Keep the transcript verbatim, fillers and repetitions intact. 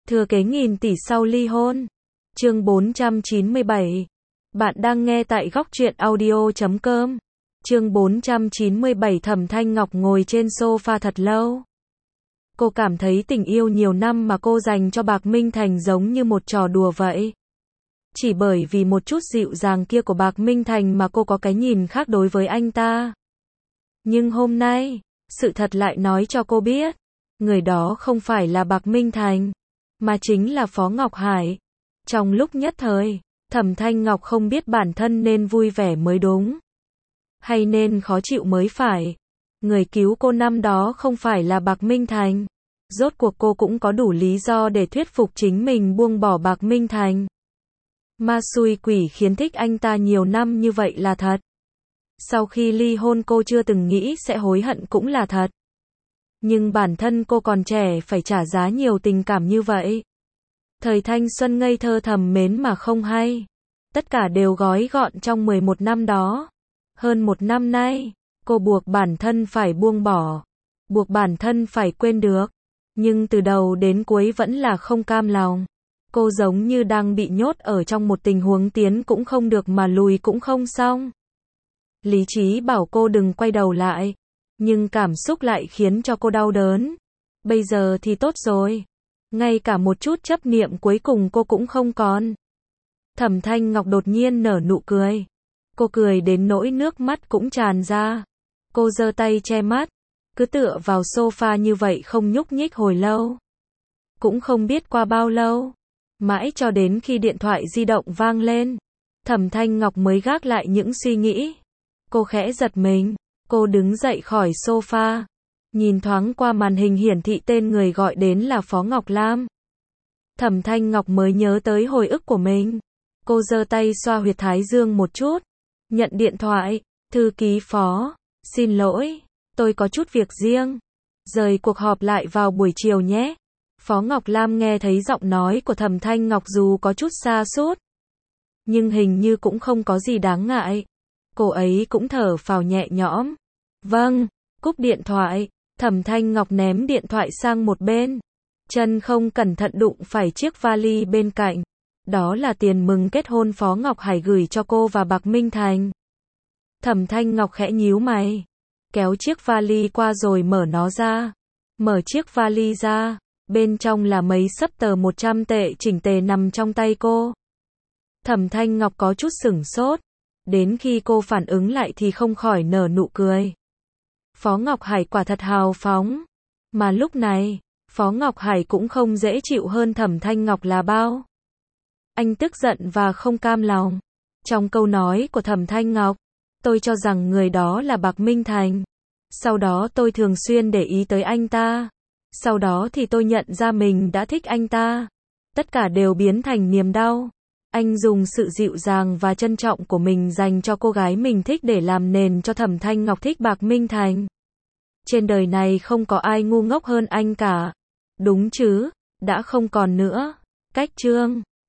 Thừa kế nghìn tỷ sau ly hôn. Chương bốn trăm chín mươi bảy. Bạn đang nghe tại góc truyện audio chấm com. Chương bốn trăm chín mươi bảy. Thẩm Thanh Ngọc ngồi trên sofa thật lâu. Cô cảm thấy tình yêu nhiều năm mà cô dành cho Bạc Minh Thành giống như một trò đùa vậy. Chỉ bởi vì một chút dịu dàng kia của Bạc Minh Thành mà cô có cái nhìn khác đối với anh ta. Nhưng hôm nay, sự thật lại nói cho cô biết, người đó không phải là Bạc Minh Thành, mà chính là Phó Ngọc Hải. Trong lúc nhất thời, Thẩm Thanh Ngọc không biết bản thân nên vui vẻ mới đúng, hay nên khó chịu mới phải. Người cứu cô năm đó không phải là Bạc Minh Thành. Rốt cuộc cô cũng có đủ lý do để thuyết phục chính mình buông bỏ Bạc Minh Thành. Ma xui quỷ khiến thích anh ta nhiều năm như vậy là thật. Sau khi ly hôn cô chưa từng nghĩ sẽ hối hận cũng là thật. Nhưng bản thân cô còn trẻ phải trả giá nhiều tình cảm như vậy. Thời thanh xuân ngây thơ thầm mến mà không hay. Tất cả đều gói gọn trong mười một năm đó. Hơn một năm nay, cô buộc bản thân phải buông bỏ. Buộc bản thân phải quên được. Nhưng từ đầu đến cuối vẫn là không cam lòng. Cô giống như đang bị nhốt ở trong một tình huống tiến cũng không được mà lùi cũng không xong. Lý trí bảo cô đừng quay đầu lại. Nhưng cảm xúc lại khiến cho cô đau đớn. Bây giờ thì tốt rồi. Ngay cả một chút chấp niệm cuối cùng cô cũng không còn. Thẩm Thanh Ngọc đột nhiên nở nụ cười. Cô cười đến nỗi nước mắt cũng tràn ra. Cô giơ tay che mắt. Cứ tựa vào sofa như vậy không nhúc nhích hồi lâu. Cũng không biết qua bao lâu. Mãi cho đến khi điện thoại di động vang lên. Thẩm Thanh Ngọc mới gác lại những suy nghĩ. Cô khẽ giật mình. Cô đứng dậy khỏi sofa. Nhìn thoáng qua màn hình hiển thị tên người gọi đến là Phó Ngọc Lam. Thẩm Thanh Ngọc mới nhớ tới hồi ức của mình. Cô giơ tay xoa huyệt thái dương một chút. Nhận điện thoại. Thư ký Phó. Xin lỗi. Tôi có chút việc riêng. Rời cuộc họp lại vào buổi chiều nhé. Phó Ngọc Lam nghe thấy giọng nói của Thẩm Thanh Ngọc dù có chút xa sút, nhưng hình như cũng không có gì đáng ngại. Cô ấy cũng thở phào nhẹ nhõm. Vâng, cúp điện thoại. Thẩm Thanh Ngọc ném điện thoại sang một bên. Chân không cẩn thận đụng phải chiếc vali bên cạnh. Đó là tiền mừng kết hôn Phó Ngọc Hải gửi cho cô và Bạc Minh Thành. Thẩm Thanh Ngọc khẽ nhíu mày. Kéo chiếc vali qua rồi mở nó ra. Mở chiếc vali ra. Bên trong là mấy xấp tờ một trăm tệ chỉnh tề nằm trong tay cô. Thẩm Thanh Ngọc có chút sửng sốt. Đến khi cô phản ứng lại thì không khỏi nở nụ cười. Phó Ngọc Hải quả thật hào phóng. Mà lúc này, Phó Ngọc Hải cũng không dễ chịu hơn Thẩm Thanh Ngọc là bao. Anh tức giận và không cam lòng. Trong câu nói của Thẩm Thanh Ngọc, tôi cho rằng người đó là Bạc Minh Thành. Sau đó tôi thường xuyên để ý tới anh ta. Sau đó thì tôi nhận ra mình đã thích anh ta. Tất cả đều biến thành niềm đau. Anh dùng sự dịu dàng và trân trọng của mình dành cho cô gái mình thích để làm nền cho Thẩm Thanh Ngọc thích Bạc Minh Thành. Trên đời này không có ai ngu ngốc hơn anh cả. Đúng chứ, đã không còn nữa. Cách chương